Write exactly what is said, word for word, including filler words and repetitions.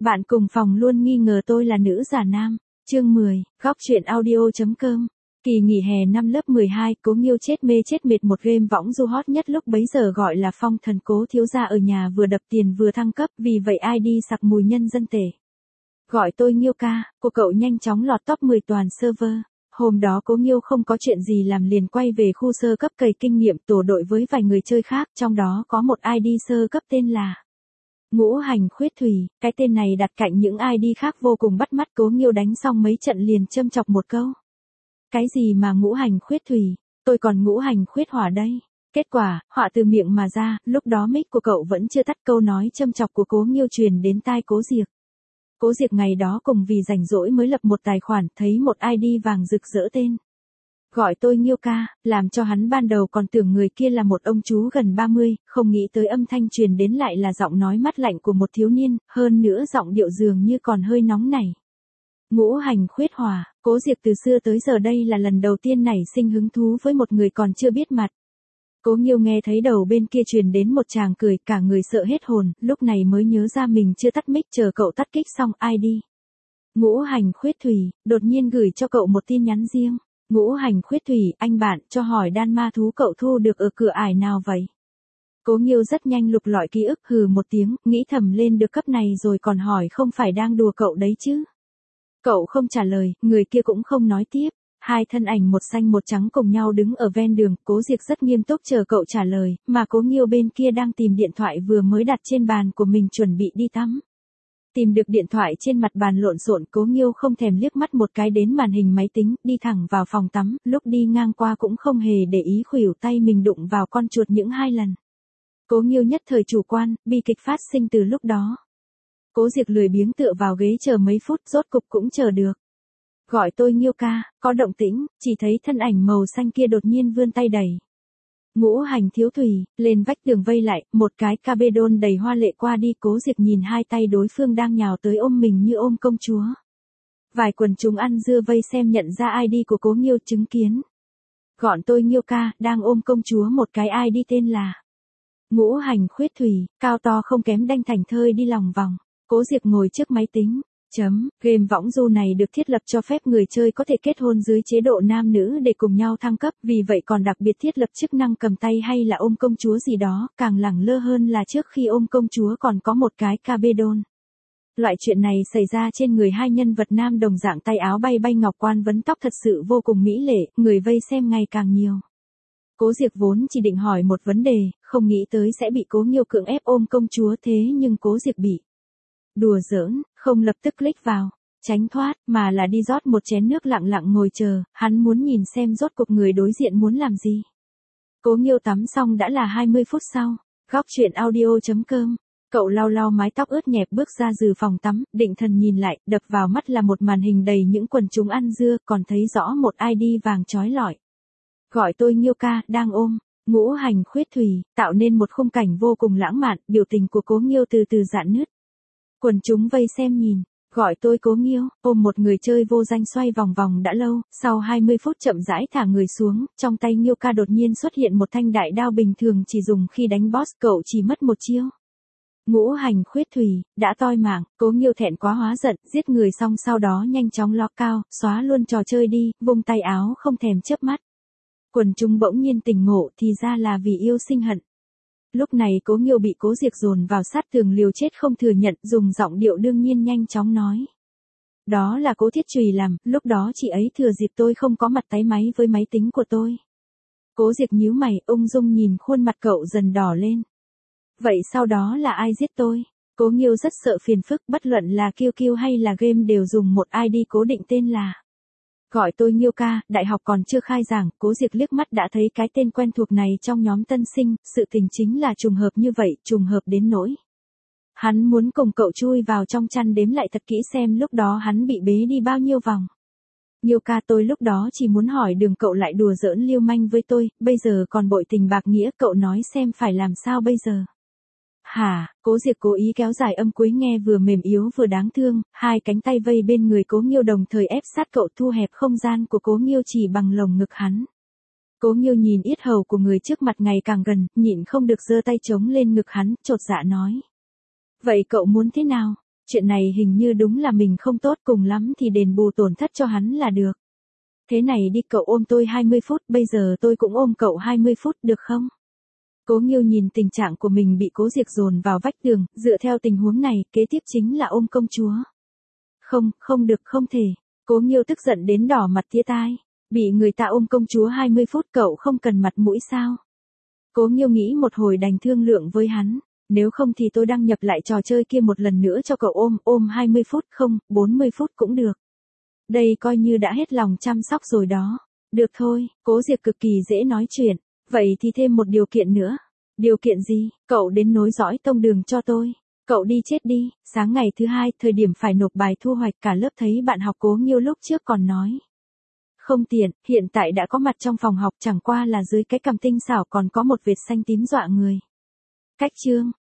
Bạn cùng phòng luôn nghi ngờ tôi là nữ giả nam. Chương mười, góc truyện audio.com. Kỳ nghỉ hè năm lớp mười hai, Cố Nghiêu chết mê chết mệt một game võng du hot nhất lúc bấy giờ gọi là phong thần Cố thiếu gia ở nhà vừa đập tiền vừa thăng cấp, vì vậy ai đi sặc mùi nhân dân tệ. Gọi tôi Nghiêu ca, của cậu nhanh chóng lọt top mười toàn server. Hôm đó Cố Nghiêu không có chuyện gì làm liền quay về khu sơ cấp cày kinh nghiệm tổ đội với vài người chơi khác, trong đó có một i đê sơ cấp tên là Ngũ Hành Khuyết Thủy. Cái tên này đặt cạnh những i đê khác vô cùng bắt mắt. Cố Nghiêu đánh xong mấy trận liền châm chọc một câu. Cái gì mà Ngũ Hành Khuyết Thủy, tôi còn Ngũ Hành Khuyết Hỏa đây. Kết quả, họa từ miệng mà ra, lúc đó mic của cậu vẫn chưa tắt, câu nói châm chọc của Cố Nghiêu truyền đến tai Cố Diệc. Cố Diệc ngày đó cùng vì rảnh rỗi mới lập một tài khoản, thấy một i đê vàng rực rỡ tên gọi tôi Nghiêu ca, làm cho hắn ban đầu còn tưởng người kia là một ông chú gần ba mươi, không nghĩ tới âm thanh truyền đến lại là giọng nói mát lạnh của một thiếu niên, hơn nữa giọng điệu dường như còn hơi nóng nảy. Ngũ Hành Khuyết Hỏa. Cố Diệc từ xưa tới giờ đây là lần đầu tiên nảy sinh hứng thú với một người còn chưa biết mặt. Cố Nghiêu nghe thấy đầu bên kia truyền đến một tràng cười, cả người sợ hết hồn, lúc này mới nhớ ra mình chưa tắt mic, chờ cậu tắt kích xong i đê Ngũ Hành Khuyết Thủy đột nhiên gửi cho cậu một tin nhắn riêng. Ngũ Hành Khuyết Thủy, anh bạn, cho hỏi đan ma thú cậu thu được ở cửa ải nào vậy? Cố Nghiêu rất nhanh lục lọi ký ức, hừ một tiếng, nghĩ thầm lên được cấp này rồi còn hỏi không phải đang đùa cậu đấy chứ. Cậu không trả lời, người kia cũng không nói tiếp. Hai thân ảnh một xanh một trắng cùng nhau đứng ở ven đường, Cố Diệc rất nghiêm túc chờ cậu trả lời, mà Cố Nghiêu bên kia đang tìm điện thoại vừa mới đặt trên bàn của mình chuẩn bị đi tắm. Tìm được điện thoại trên mặt bàn lộn xộn, Cố Nghiêu không thèm liếc mắt một cái đến màn hình máy tính, đi thẳng vào phòng tắm, lúc đi ngang qua cũng không hề để ý khuỷu tay mình đụng vào con chuột những hai lần. Cố Nghiêu nhất thời chủ quan, bi kịch phát sinh từ lúc đó. Cố Diệc lười biếng tựa vào ghế chờ mấy phút, rốt cục cũng chờ được. Gọi tôi Nghiêu ca, có động tĩnh, chỉ thấy thân ảnh màu xanh kia đột nhiên vươn tay đẩy Ngũ Hành Thiếu Thủy lên vách tường vây lại, một cái cabedon đầy hoa lệ qua đi. Cố Diệc nhìn hai tay đối phương đang nhào tới ôm mình như ôm công chúa. Vài quần chúng ăn dưa vây xem nhận ra i đê của Cố Nghiêu, chứng kiến. Gọn tôi Nghiêu ca, đang ôm công chúa, một cái i đê tên là Ngũ Hành Khuyết Thủy, cao to không kém Đanh Thành Thơi đi lòng vòng. Cố Diệc ngồi trước máy tính. Chấm, game võng du này được thiết lập cho phép người chơi có thể kết hôn dưới chế độ nam nữ để cùng nhau thăng cấp, vì vậy còn đặc biệt thiết lập chức năng cầm tay hay là ôm công chúa gì đó, càng lẳng lơ hơn là trước khi ôm công chúa còn có một cái cabedon. Loại chuyện này xảy ra trên người hai nhân vật nam đồng dạng, tay áo bay bay ngọc quan vấn tóc thật sự vô cùng mỹ lệ, người vây xem ngày càng nhiều. Cố Diệc vốn chỉ định hỏi một vấn đề, không nghĩ tới sẽ bị Cố Nghiêu cưỡng ép ôm công chúa, thế nhưng Cố Diệc bị đùa giỡn, không lập tức click vào, tránh thoát, mà là đi rót một chén nước lặng lặng ngồi chờ, hắn muốn nhìn xem rốt cuộc người đối diện muốn làm gì. Cố Nghiêu tắm xong đã là hai mươi phút sau, góc truyện audio.com. Cậu lau lau mái tóc ướt nhẹp bước ra từ phòng tắm, định thần nhìn lại, đập vào mắt là một màn hình đầy những quần chúng ăn dưa, còn thấy rõ một i đê vàng chói lọi. Gọi tôi Nghiêu ca, đang ôm Ngũ Hành Khuyết Thủy, tạo nên một khung cảnh vô cùng lãng mạn, biểu tình của Cố Nghiêu từ từ rạn nứt. Quần chúng vây xem nhìn, gọi tôi Cố Nghiêu, ôm một người chơi vô danh xoay vòng vòng đã lâu, sau hai mươi phút chậm rãi thả người xuống, trong tay Nghiêu ca đột nhiên xuất hiện một thanh đại đao bình thường chỉ dùng khi đánh boss, cậu chỉ mất một chiêu. Ngũ Hành Khuyết Thủy, đã toi mạng, Cố Nghiêu thẹn quá hóa giận, giết người xong sau đó nhanh chóng lock cao, xóa luôn trò chơi đi, vung tay áo không thèm chớp mắt. Quần chúng bỗng nhiên tỉnh ngộ, thì ra là vì yêu sinh hận. Lúc này Cố Nghiêu bị Cố Diệc dồn vào sát tường liều chết không thừa nhận, dùng giọng điệu đương nhiên nhanh chóng nói. Đó là Cố Thiết Trùy làm, lúc đó chị ấy thừa dịp tôi không có mặt tái máy với máy tính của tôi. Cố Diệc nhíu mày, ung dung nhìn khuôn mặt cậu dần đỏ lên. Vậy sau đó là ai giết tôi? Cố Nghiêu rất sợ phiền phức, bất luận là Q Q hay là game đều dùng một i đê cố định tên là Gọi tôi Nghiêu ca, đại học còn chưa khai giảng, Cố Diệc liếc mắt đã thấy cái tên quen thuộc này trong nhóm tân sinh, sự tình chính là trùng hợp như vậy, trùng hợp đến nỗi hắn muốn cùng cậu chui vào trong chăn đếm lại thật kỹ xem lúc đó hắn bị bế đi bao nhiêu vòng. Nghiêu ca, tôi lúc đó chỉ muốn hỏi đường, cậu lại đùa giỡn liêu manh với tôi, bây giờ còn bội tình bạc nghĩa, cậu nói xem phải làm sao bây giờ. Hả, Cố Diệc cố ý kéo dài âm cuối nghe vừa mềm yếu vừa đáng thương, hai cánh tay vây bên người Cố Nghiêu đồng thời ép sát cậu, thu hẹp không gian của Cố Nghiêu chỉ bằng lồng ngực hắn. Cố Nghiêu nhìn yết hầu của người trước mặt ngày càng gần, nhịn không được giơ tay chống lên ngực hắn, chột dạ nói. Vậy cậu muốn thế nào? chuyện này hình như đúng là mình không tốt, cùng lắm thì đền bù tổn thất cho hắn là được. Thế này đi, cậu ôm tôi hai mươi phút, bây giờ tôi cũng ôm cậu hai mươi phút, được không? Cố Nghiêu nhìn tình trạng của mình bị Cố Diệc dồn vào vách tường, dựa theo tình huống này, kế tiếp chính là ôm công chúa. Không, không được, không thể. Cố Nghiêu tức giận đến đỏ mặt tía tai. Bị người ta ôm công chúa hai mươi phút, cậu không cần mặt mũi sao? Cố Nghiêu nghĩ một hồi đành thương lượng với hắn. Nếu không thì tôi đăng nhập lại trò chơi kia một lần nữa cho cậu ôm, ôm hai mươi phút không, bốn mươi phút cũng được. Đây coi như đã hết lòng chăm sóc rồi đó. Được thôi, Cố Diệc cực kỳ dễ nói chuyện. Vậy thì thêm một điều kiện nữa. Điều kiện gì? Cậu đến nối dõi tông đường cho tôi. Cậu đi chết đi, sáng ngày thứ hai, thời điểm phải nộp bài thu hoạch, cả lớp thấy bạn học Cố Nghiêu lúc trước còn nói. Không tiện, hiện tại đã có mặt trong phòng học, chẳng qua là dưới cái cằm tinh xảo còn có một vệt xanh tím dọa người. Cách chương.